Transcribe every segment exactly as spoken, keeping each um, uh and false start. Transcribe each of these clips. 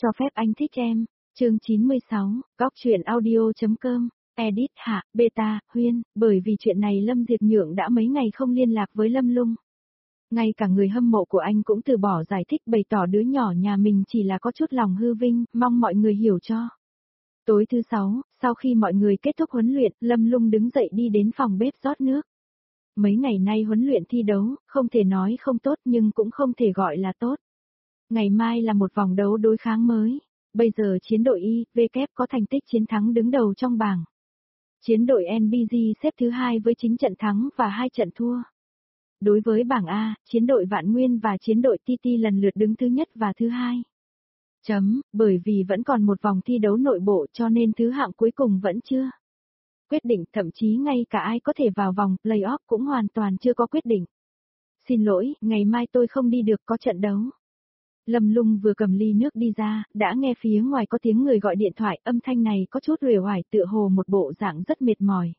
Cho phép anh thích em. Chương chín mươi sáu, góc truyện audio.com, edit hạ, beta, Huyên, bởi vì chuyện này Lâm Diệp Nhượng đã mấy ngày không liên lạc với Lâm Lung. Ngay cả người hâm mộ của anh cũng từ bỏ giải thích bày tỏ đứa nhỏ nhà mình chỉ là có chút lòng hư vinh, mong mọi người hiểu cho. Tối thứ sáu, sau khi mọi người kết thúc huấn luyện, Lâm Lung đứng dậy đi đến phòng bếp rót nước. Mấy ngày nay huấn luyện thi đấu, không thể nói không tốt nhưng cũng không thể gọi là tốt. Ngày mai là một vòng đấu đối kháng mới. Bây giờ chiến đội I, W có thành tích chiến thắng đứng đầu trong bảng. Chiến đội en bê giê xếp thứ hai với chín trận thắng và hai trận thua. Đối với bảng A, chiến đội Vạn Nguyên và chiến đội tê tê lần lượt đứng thứ nhất và thứ hai. Chấm, bởi vì vẫn còn một vòng thi đấu nội bộ cho nên thứ hạng cuối cùng vẫn chưa quyết định, thậm chí ngay cả ai có thể vào vòng play-off cũng hoàn toàn chưa có quyết định. Xin lỗi, ngày mai tôi không đi được, có trận đấu. Lâm Lung vừa cầm ly nước đi ra, đã nghe phía ngoài có tiếng người gọi điện thoại, âm thanh này có chút uể oải tựa hồ một bộ dạng rất mệt mỏi.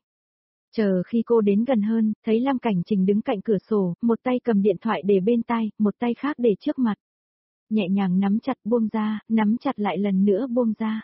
Chờ khi cô đến gần hơn, thấy Lam Cảnh Trình đứng cạnh cửa sổ, một tay cầm điện thoại để bên tai, một tay khác để trước mặt. Nhẹ nhàng nắm chặt buông ra, nắm chặt lại lần nữa buông ra.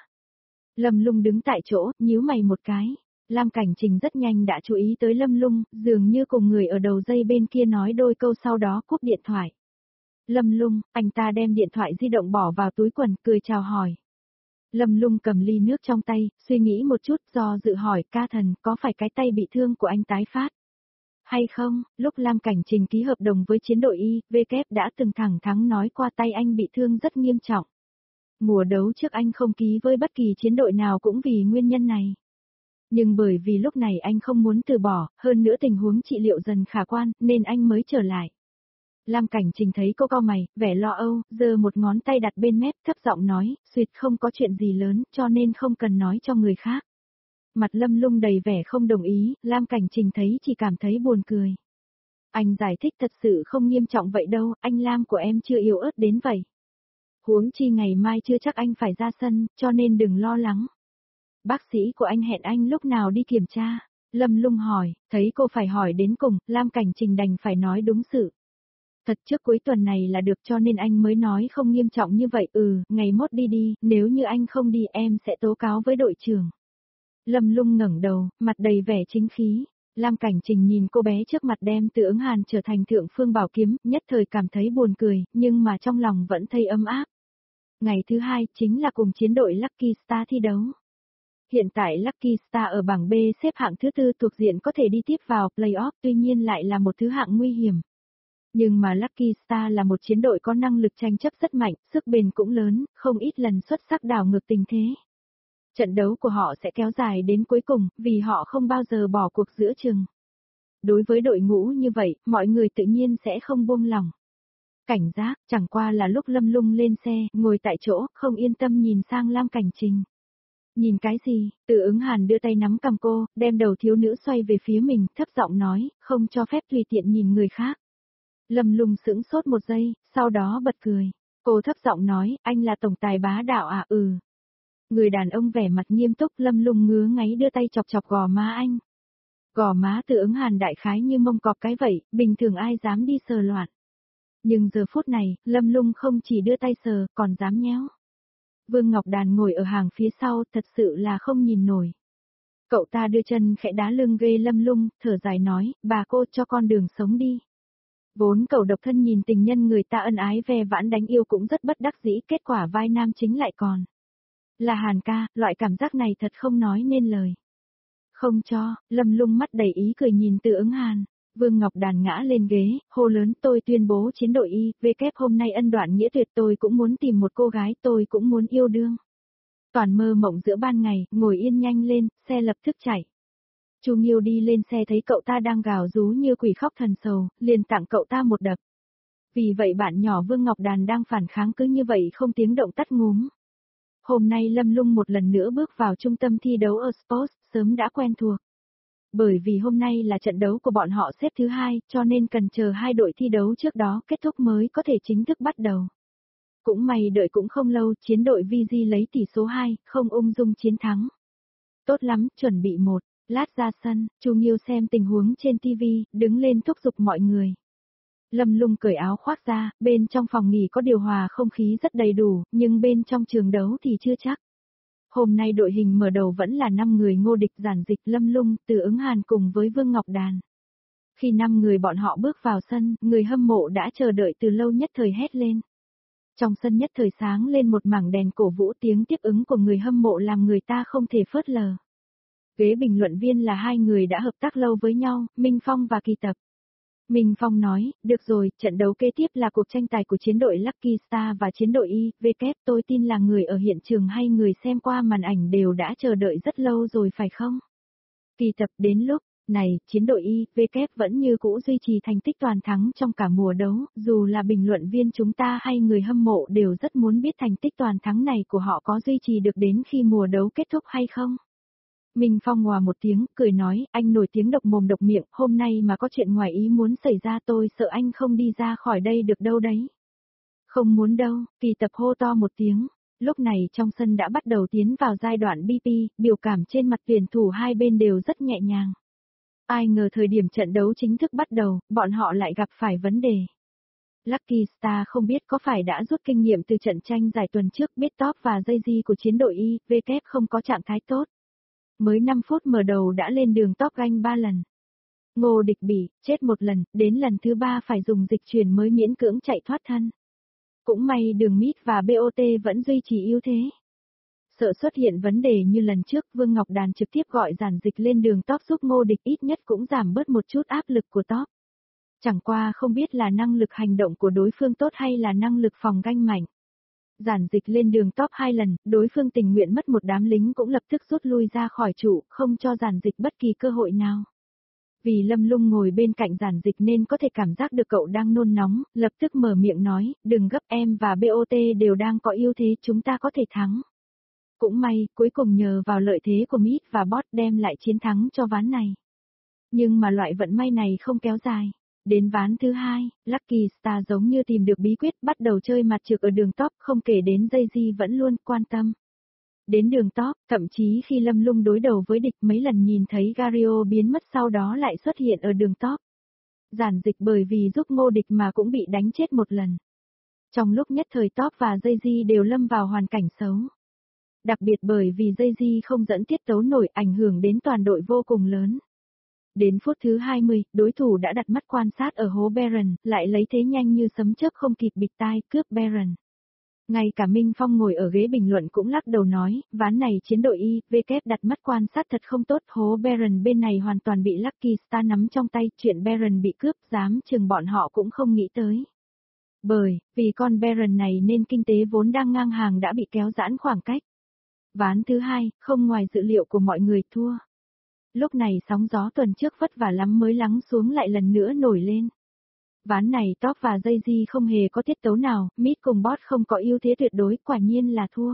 Lâm Lung đứng tại chỗ, nhíu mày một cái. Lam Cảnh Trình rất nhanh đã chú ý tới Lâm Lung, dường như cùng người ở đầu dây bên kia nói đôi câu sau đó cúp điện thoại. Lâm Lung, anh ta đem điện thoại di động bỏ vào túi quần, cười chào hỏi. Lâm Lung cầm ly nước trong tay, suy nghĩ một chút do dự hỏi ca thần có phải cái tay bị thương của anh tái phát hay không. Lúc Lam Cảnh Trình ký hợp đồng với chiến đội I, W đã từng thẳng thắn nói qua tay anh bị thương rất nghiêm trọng. Mùa đấu trước anh không ký với bất kỳ chiến đội nào cũng vì nguyên nhân này. Nhưng bởi vì lúc này anh không muốn từ bỏ, hơn nữa tình huống trị liệu dần khả quan, nên anh mới trở lại. Lam Cảnh Trình thấy cô cau mày, vẻ lo âu, giơ một ngón tay đặt bên mép, thấp giọng nói, "Xuyệt, không có chuyện gì lớn, cho nên không cần nói cho người khác." Mặt Lâm Lung đầy vẻ không đồng ý, Lam Cảnh Trình thấy chỉ cảm thấy buồn cười. Anh giải thích thật sự không nghiêm trọng vậy đâu, anh Lam của em chưa yếu ớt đến vậy. Huống chi ngày mai chưa chắc anh phải ra sân, cho nên đừng lo lắng. Bác sĩ của anh hẹn anh lúc nào đi kiểm tra? Lâm Lung hỏi, thấy cô phải hỏi đến cùng, Lam Cảnh Trình đành phải nói đúng sự. Thật trước cuối tuần này là được cho nên anh mới nói không nghiêm trọng như vậy, ừ, ngày mốt đi đi, nếu như anh không đi em sẽ tố cáo với đội trưởng. Lâm Lung ngẩng đầu, mặt đầy vẻ chính khí. Lam Cảnh Trình nhìn cô bé trước mặt đem Từ Ứng Hàn trở thành thượng phương bảo kiếm, nhất thời cảm thấy buồn cười, nhưng mà trong lòng vẫn thấy ấm áp. Ngày thứ hai chính là cùng chiến đội Lucky Star thi đấu. Hiện tại Lucky Star ở bảng B xếp hạng thứ tư thuộc diện có thể đi tiếp vào play-off, tuy nhiên lại là một thứ hạng nguy hiểm. Nhưng mà Lucky Star là một chiến đội có năng lực tranh chấp rất mạnh, sức bền cũng lớn, không ít lần xuất sắc đảo ngược tình thế. Trận đấu của họ sẽ kéo dài đến cuối cùng, vì họ không bao giờ bỏ cuộc giữa chừng. Đối với đội ngũ như vậy, mọi người tự nhiên sẽ không buông lỏng. Cảnh giác, chẳng qua là lúc Lâm Lung lên xe, ngồi tại chỗ, không yên tâm nhìn sang Lam Cảnh Trình. Nhìn cái gì? Từ Ứng Hàn đưa tay nắm cầm cô, đem đầu thiếu nữ xoay về phía mình, thấp giọng nói, không cho phép tùy tiện nhìn người khác. Lâm Lung sững sốt một giây, sau đó bật cười. Cô thấp giọng nói, anh là tổng tài bá đạo à? Ừ. Người đàn ông vẻ mặt nghiêm túc, Lâm Lung ngứa ngáy đưa tay chọc chọc gò má anh. Gò má Từ Ứng Hàn đại khái như mông cọp cái vậy, bình thường ai dám đi sờ loạn. Nhưng giờ phút này, Lâm Lung không chỉ đưa tay sờ, còn dám nhéo. Vương Ngọc Đàn ngồi ở hàng phía sau, thật sự là không nhìn nổi. Cậu ta đưa chân khẽ đá lưng ghê Lâm Lung, thở dài nói, bà cô cho con đường sống đi. Vốn cậu độc thân nhìn tình nhân người ta ân ái ve vãn đánh yêu cũng rất bất đắc dĩ, kết quả vai nam chính lại còn là Hàn ca, loại cảm giác này thật không nói nên lời. Không cho, Lâm Lung mắt đầy ý cười nhìn Từ Ứng Hàn. Vương Ngọc Đàn ngã lên ghế, hô lớn, tôi tuyên bố chiến đội I, W hôm nay ân đoạn nghĩa tuyệt, tôi cũng muốn tìm một cô gái, tôi cũng muốn yêu đương. Toàn mơ mộng giữa ban ngày, ngồi yên nhanh lên, xe lập tức chạy. Chu Nghiêu đi lên xe thấy cậu ta đang gào rú như quỷ khóc thần sầu, liền tặng cậu ta một đập. Vì vậy bạn nhỏ Vương Ngọc Đàn đang phản kháng cứ như vậy không tiếng động tắt ngúm. Hôm nay Lâm Lung một lần nữa bước vào trung tâm thi đấu ở Sports, sớm đã quen thuộc. Bởi vì hôm nay là trận đấu của bọn họ xếp thứ hai, cho nên cần chờ hai đội thi đấu trước đó kết thúc mới có thể chính thức bắt đầu. Cũng may đợi cũng không lâu, chiến đội vê giê lấy tỷ số hai, không ung dung chiến thắng. Tốt lắm, chuẩn bị một, lát ra sân, Chu Nghiêu xem tình huống trên ti vi, đứng lên thúc giục mọi người. Lâm Lung cởi áo khoác ra, bên trong phòng nghỉ có điều hòa không khí rất đầy đủ, nhưng bên trong trường đấu thì chưa chắc. Hôm nay đội hình mở đầu vẫn là năm người Ngô Địch, Giản Dịch, Lâm Lung, Từ Ứng Hàn cùng với Vương Ngọc Đàn. Khi năm người bọn họ bước vào sân, người hâm mộ đã chờ đợi từ lâu nhất thời hét lên. Trong sân nhất thời sáng lên một mảng đèn cổ vũ, tiếng tiếp ứng của người hâm mộ làm người ta không thể phớt lờ. Ghế bình luận viên là hai người đã hợp tác lâu với nhau, Minh Phong và Kỳ Tập. Minh Phong nói, được rồi, trận đấu kế tiếp là cuộc tranh tài của chiến đội Lucky Star và chiến đội i vê kép, tôi tin là người ở hiện trường hay người xem qua màn ảnh đều đã chờ đợi rất lâu rồi phải không? Kỳ Tập, đến lúc này, chiến đội i vê kép vẫn như cũ duy trì thành tích toàn thắng trong cả mùa đấu, dù là bình luận viên chúng ta hay người hâm mộ đều rất muốn biết thành tích toàn thắng này của họ có duy trì được đến khi mùa đấu kết thúc hay không. Minh Phong hòa một tiếng, cười nói, anh nổi tiếng độc mồm độc miệng, hôm nay mà có chuyện ngoài ý muốn xảy ra tôi sợ anh không đi ra khỏi đây được đâu đấy. Không muốn đâu, Kỳ Tập hô to một tiếng. Lúc này trong sân đã bắt đầu tiến vào giai đoạn bê pê, biểu cảm trên mặt tuyển thủ hai bên đều rất nhẹ nhàng. Ai ngờ thời điểm trận đấu chính thức bắt đầu, bọn họ lại gặp phải vấn đề. Lucky Star không biết có phải đã rút kinh nghiệm từ trận tranh giải tuần trước, biết Top và Jay-Z của chiến đội i vê kép không có trạng thái tốt. Mới năm phút mở đầu đã lên đường Top ganh ba lần. Ngô Địch bị chết một lần, đến lần thứ ba phải dùng dịch chuyển mới miễn cưỡng chạy thoát thân. Cũng may đường Mít và bê o tê vẫn duy trì ưu thế. Sợ xuất hiện vấn đề như lần trước, Vương Ngọc Đàn trực tiếp gọi Giản Dịch lên đường Top giúp Ngô Địch ít nhất cũng giảm bớt một chút áp lực của Top. Chẳng qua không biết là năng lực hành động của đối phương tốt hay là năng lực phòng ganh mạnh. Giản Dịch lên đường Top hai lần, đối phương tình nguyện mất một đám lính cũng lập tức rút lui ra khỏi trụ, không cho Giản Dịch bất kỳ cơ hội nào. Vì Lâm Lung ngồi bên cạnh Giản Dịch nên có thể cảm giác được cậu đang nôn nóng, lập tức mở miệng nói, đừng gấp, em và bê o tê đều đang có ưu thế, chúng ta có thể thắng. Cũng may, cuối cùng nhờ vào lợi thế của Mít và Bot đem lại chiến thắng cho ván này. Nhưng mà loại vận may này không kéo dài. Đến ván thứ hai, Lucky Star giống như tìm được bí quyết, bắt đầu chơi mặt trược ở đường Top, không kể đến Jay-Z vẫn luôn quan tâm. Đến đường Top, thậm chí khi Lâm Lung đối đầu với địch mấy lần nhìn thấy Gario biến mất sau đó lại xuất hiện ở đường Top. Giản Dịch bởi vì giúp Ngô Địch mà cũng bị đánh chết một lần. Trong lúc nhất thời Top và Jay-Z đều lâm vào hoàn cảnh xấu. Đặc biệt bởi vì Jay-Z không dẫn tiết tấu nổi, ảnh hưởng đến toàn đội vô cùng lớn. Đến phút thứ hai mươi, đối thủ đã đặt mắt quan sát ở hố Baron, lại lấy thế nhanh như sấm chớp không kịp bịt tai, cướp Baron. Ngay cả Minh Phong ngồi ở ghế bình luận cũng lắc đầu nói, ván này chiến đội i vê kép đặt mắt quan sát thật không tốt, hố Baron bên này hoàn toàn bị Lucky Star nắm trong tay, chuyện Baron bị cướp, dám chừng bọn họ cũng không nghĩ tới. Bởi, vì con Baron này nên kinh tế vốn đang ngang hàng đã bị kéo giãn khoảng cách. Ván thứ hai, không ngoài dự liệu của mọi người, thua. Lúc này sóng gió tuần trước vất vả lắm mới lắng xuống lại lần nữa nổi lên. Ván này Top và Jay-Z không hề có tiết tấu nào, Mít cùng Bot không có ưu thế tuyệt đối, quả nhiên là thua.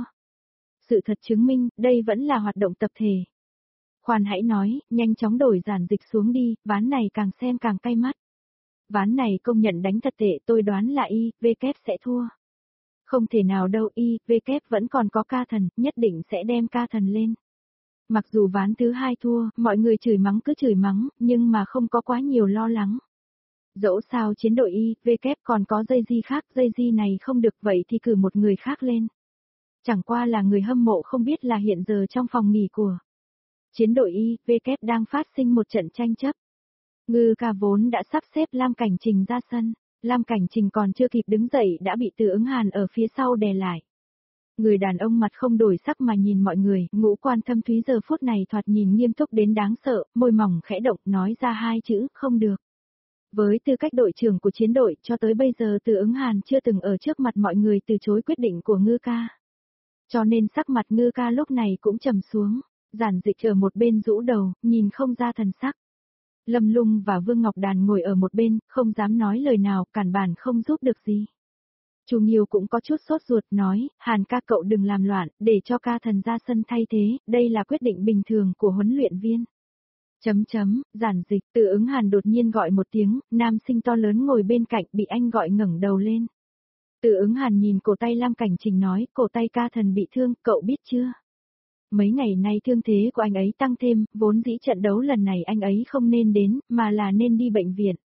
Sự thật chứng minh, đây vẫn là hoạt động tập thể. Khoan hãy nói, nhanh chóng đổi Giản Dịch xuống đi, ván này càng xem càng cay mắt. Ván này công nhận đánh thật tệ, tôi đoán là i vê kép sẽ thua. Không thể nào đâu, i vê kép vẫn còn có ca thần, nhất định sẽ đem ca thần lên. Mặc dù ván thứ hai thua, mọi người chửi mắng cứ chửi mắng, nhưng mà không có quá nhiều lo lắng. Dẫu sao chiến đội i vê kép còn có Jay-Z khác, Jay-Z này không được vậy thì cử một người khác lên. Chẳng qua là người hâm mộ không biết là hiện giờ trong phòng nghỉ của chiến đội i vê kép đang phát sinh một trận tranh chấp. Ngư Ca vốn đã sắp xếp Lam Cảnh Trình ra sân, Lam Cảnh Trình còn chưa kịp đứng dậy đã bị Từ Ứng Hàn ở phía sau đè lại. Người đàn ông mặt không đổi sắc mà nhìn mọi người, ngũ quan thâm thúy giờ phút này thoạt nhìn nghiêm túc đến đáng sợ, môi mỏng khẽ động nói ra hai chữ, không được. Với tư cách đội trưởng của chiến đội, cho tới bây giờ Từ Ứng Hàn chưa từng ở trước mặt mọi người từ chối quyết định của Ngư Ca. Cho nên sắc mặt Ngư Ca lúc này cũng trầm xuống, Giản Dịch ở một bên rũ đầu, nhìn không ra thần sắc. Lâm Lung và Vương Ngọc Đàn ngồi ở một bên, không dám nói lời nào, cản bản không giúp được gì. Chu Nghiêu cũng có chút sốt ruột nói, Hàn ca cậu đừng làm loạn, để cho ca thần ra sân thay thế, đây là quyết định bình thường của huấn luyện viên. Chấm chấm, Giản Dịch, Từ Ứng Hàn đột nhiên gọi một tiếng, nam sinh to lớn ngồi bên cạnh bị anh gọi ngẩng đầu lên. Từ Ứng Hàn nhìn cổ tay Lam Cảnh Trình nói, cổ tay ca thần bị thương, cậu biết chưa? Mấy ngày nay thương thế của anh ấy tăng thêm, vốn dĩ trận đấu lần này anh ấy không nên đến, mà là nên đi bệnh viện.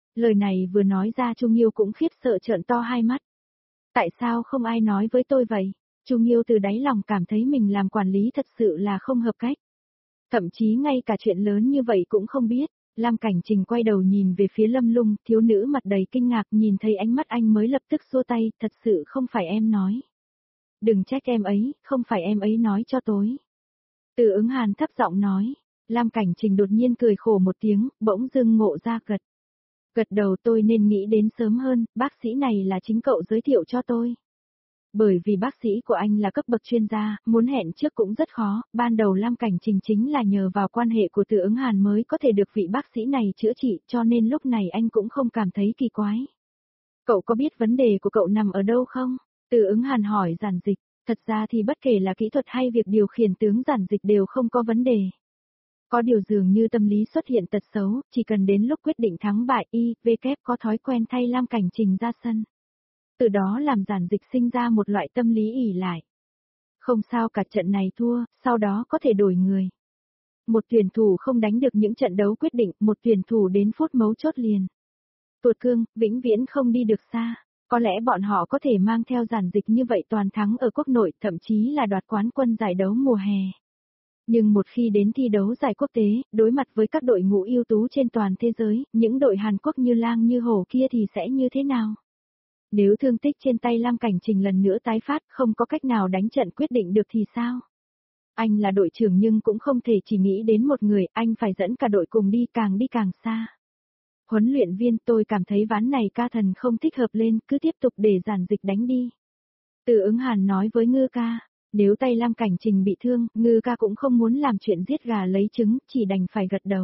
Lời này vừa nói ra Chu Nghiêu cũng khiếp sợ trợn to hai mắt. Tại sao không ai nói với tôi vậy? Chu Nghiêu từ đáy lòng cảm thấy mình làm quản lý thật sự là không hợp cách. Thậm chí ngay cả chuyện lớn như vậy cũng không biết. Lam Cảnh Trình quay đầu nhìn về phía Lâm Lung, thiếu nữ mặt đầy kinh ngạc nhìn thấy ánh mắt anh mới lập tức xua tay, thật sự không phải em nói. Đừng trách em ấy, không phải em ấy nói cho tôi. Từ Ứng Hàn thấp giọng nói, Lam Cảnh Trình đột nhiên cười khổ một tiếng, bỗng dưng ngộ ra gật. Gật đầu tôi nên nghĩ đến sớm hơn, bác sĩ này là chính cậu giới thiệu cho tôi. Bởi vì bác sĩ của anh là cấp bậc chuyên gia, muốn hẹn trước cũng rất khó, ban đầu Lam Cảnh Trình chính là nhờ vào quan hệ của Từ Ứng Hàn mới có thể được vị bác sĩ này chữa trị, cho nên lúc này anh cũng không cảm thấy kỳ quái. Cậu có biết vấn đề của cậu nằm ở đâu không? Từ Ứng Hàn hỏi giản dịch, thật ra thì bất kể là kỹ thuật hay việc điều khiển tướng giản dịch đều không có vấn đề. Có điều dường như tâm lý xuất hiện tật xấu, chỉ cần đến lúc quyết định thắng bại y, vê kép có thói quen thay Lam Cảnh Trình ra sân. Từ đó làm giản dịch sinh ra một loại tâm lý ỷ lại. Không sao cả trận này thua, sau đó có thể đổi người. Một tuyển thủ không đánh được những trận đấu quyết định, một tuyển thủ đến phút mấu chốt liền. Tuột cương, vĩnh viễn không đi được xa. Có lẽ bọn họ có thể mang theo giản dịch như vậy toàn thắng ở quốc nội, thậm chí là đoạt quán quân giải đấu mùa hè. Nhưng một khi đến thi đấu giải quốc tế, đối mặt với các đội ngũ ưu tú trên toàn thế giới, những đội Hàn Quốc như Lang như Hổ kia thì sẽ như thế nào? Nếu thương tích trên tay Lam Cảnh Trình lần nữa tái phát, không có cách nào đánh trận quyết định được thì sao? Anh là đội trưởng nhưng cũng không thể chỉ nghĩ đến một người, anh phải dẫn cả đội cùng đi, càng đi càng xa. Huấn luyện viên, tôi cảm thấy ván này ca thần không thích hợp lên, cứ tiếp tục để giản dịch đánh đi. Từ Ứng Hàn nói với Ngư ca, nếu tay Lam Cảnh Trình bị thương, Ngư ca cũng không muốn làm chuyện giết gà lấy trứng, chỉ đành phải gật đầu.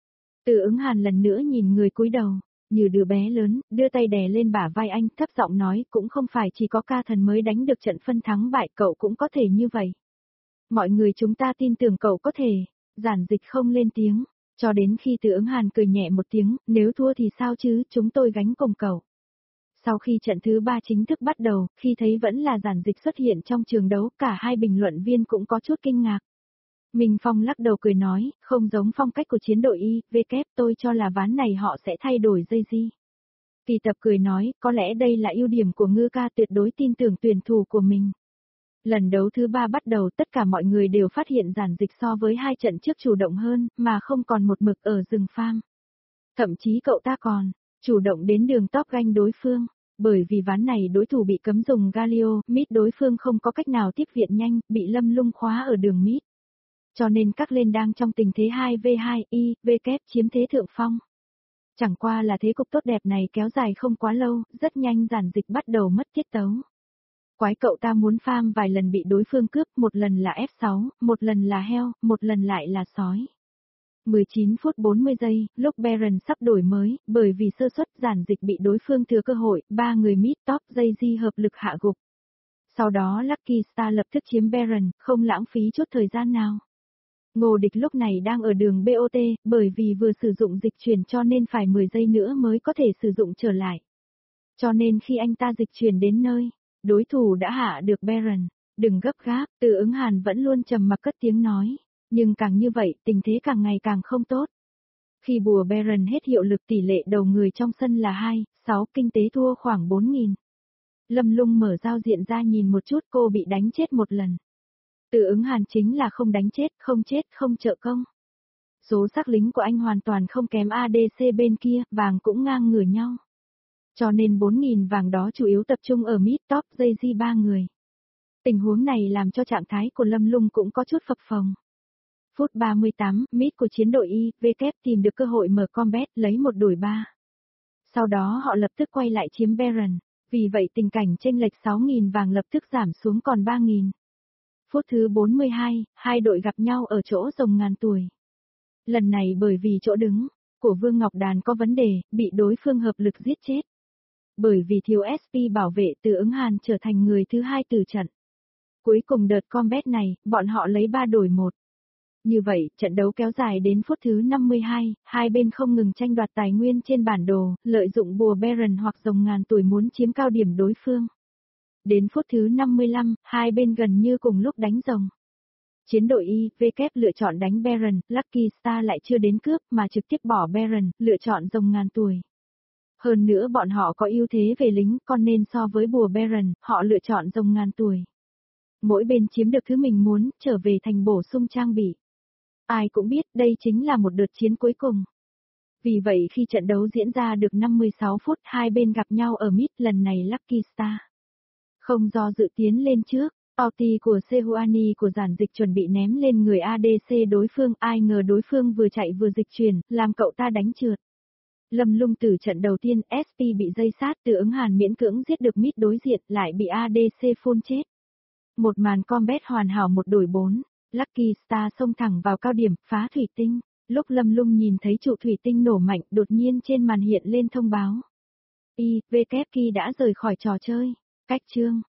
Từ Ứng Hàn lần nữa nhìn người cúi đầu, như đứa bé lớn, đưa tay đè lên bả vai anh, thấp giọng nói, cũng không phải chỉ có ca thần mới đánh được trận phân thắng bại, cậu cũng có thể như vậy. Mọi người chúng ta tin tưởng cậu có thể. Giản dịch không lên tiếng, cho đến khi Từ Ứng Hàn cười nhẹ một tiếng, nếu thua thì sao chứ, chúng tôi gánh cùng cậu. Sau khi trận thứ ba chính thức bắt đầu, khi thấy vẫn là giản dịch xuất hiện trong trường đấu, cả hai bình luận viên cũng có chút kinh ngạc. Minh Phong lắc đầu cười nói, không giống phong cách của chiến đội Y, V kép, tôi cho là ván này họ sẽ thay đổi dây di. Kỳ Tập cười nói, có lẽ đây là ưu điểm của Ngư ca, tuyệt đối tin tưởng tuyển thủ của mình. Lần đấu thứ ba bắt đầu, tất cả mọi người đều phát hiện giản dịch so với hai trận trước chủ động hơn, mà không còn một mực ở rừng farm. Thậm chí cậu ta còn chủ động đến đường top ganh đối phương. Bởi vì ván này đối thủ bị cấm dùng Galio, mid đối phương không có cách nào tiếp viện nhanh, bị Lâm Lung khóa ở đường mid. Cho nên các lên đang trong tình thế hai vs hai, Y, V kép chiếm thế thượng phong. Chẳng qua là thế cục tốt đẹp này kéo dài không quá lâu, rất nhanh giản dịch bắt đầu mất tiết tấu. Quái cậu ta muốn farm vài lần bị đối phương cướp, một lần là ép sáu, một lần là heo, một lần lại là sói. mười chín phút bốn mươi giây, lúc Baron sắp đổi mới, bởi vì sơ suất giản dịch bị đối phương thừa cơ hội, ba người mid top dây di hợp lực hạ gục. Sau đó Lucky Star lập tức chiếm Baron, không lãng phí chút thời gian nào. Ngô Địch lúc này đang ở đường bê o tê, bởi vì vừa sử dụng dịch chuyển cho nên phải mười giây nữa mới có thể sử dụng trở lại. Cho nên khi anh ta dịch chuyển đến nơi, đối thủ đã hạ được Baron. Đừng gấp gáp, Từ Ứng Hàn vẫn luôn trầm mặc cất tiếng nói. Nhưng càng như vậy, tình thế càng ngày càng không tốt. Khi bùa Baron hết hiệu lực tỷ lệ đầu người trong sân là hai, sáu, kinh tế thua khoảng bốn nghìn. Lâm Lung mở giao diện ra nhìn một chút, cô bị đánh chết một lần. Từ Ứng Hàn chính là không đánh chết, không chết, không trợ công. Số xác lính của anh hoàn toàn không kém a đê xê bên kia, vàng cũng ngang ngửa nhau. Cho nên bốn nghìn vàng đó chủ yếu tập trung ở mid top dây di ba người. Tình huống này làm cho trạng thái của Lâm Lung cũng có chút phập phồng. Phút ba mươi tám, mid của chiến đội Y, V kép tìm được cơ hội mở combat, lấy một đổi ba. Sau đó họ lập tức quay lại chiếm Baron, vì vậy tình cảnh chênh lệch sáu nghìn vàng lập tức giảm xuống còn ba nghìn. Phút thứ bốn mươi hai, hai đội gặp nhau ở chỗ rồng ngàn tuổi. Lần này bởi vì chỗ đứng của Vương Ngọc Đàn có vấn đề, bị đối phương hợp lực giết chết. Bởi vì thiếu ét pê bảo vệ, Từ Ứng Hàn trở thành người thứ hai từ trận. Cuối cùng đợt combat này, bọn họ lấy ba đổi một. Như vậy, trận đấu kéo dài đến phút thứ năm mươi hai, hai bên không ngừng tranh đoạt tài nguyên trên bản đồ, lợi dụng bùa Baron hoặc rồng ngàn tuổi muốn chiếm cao điểm đối phương. Đến phút thứ năm mươi lăm, hai bên gần như cùng lúc đánh rồng. Chiến đội Y, V kép lựa chọn đánh Baron, Lucky Star lại chưa đến cướp mà trực tiếp bỏ Baron, lựa chọn rồng ngàn tuổi. Hơn nữa bọn họ có ưu thế về lính, còn nên so với bùa Baron, họ lựa chọn rồng ngàn tuổi. Mỗi bên chiếm được thứ mình muốn, trở về thành bổ sung trang bị. Ai cũng biết đây chính là một đợt chiến cuối cùng. Vì vậy khi trận đấu diễn ra được năm mươi sáu phút, hai bên gặp nhau ở mid, lần này Lucky Star không do dự tiến lên trước. Ulti của Sejuani của giản dịch chuẩn bị ném lên người a đê xê đối phương, ai ngờ đối phương vừa chạy vừa dịch chuyển, làm cậu ta đánh trượt. Lâm Lung từ trận đầu tiên, ét pê bị dây sát, từ ứng hàn miễn cưỡng giết được mid đối diện, lại bị a đê xê full chết. Một màn combat hoàn hảo một đổi bốn, Lucky Star xông thẳng vào cao điểm, phá thủy tinh. Lúc Lâm Lung nhìn thấy trụ thủy tinh nổ mạnh, đột nhiên trên màn hiện lên thông báo. i vê kép ki đã rời khỏi trò chơi. Cách chương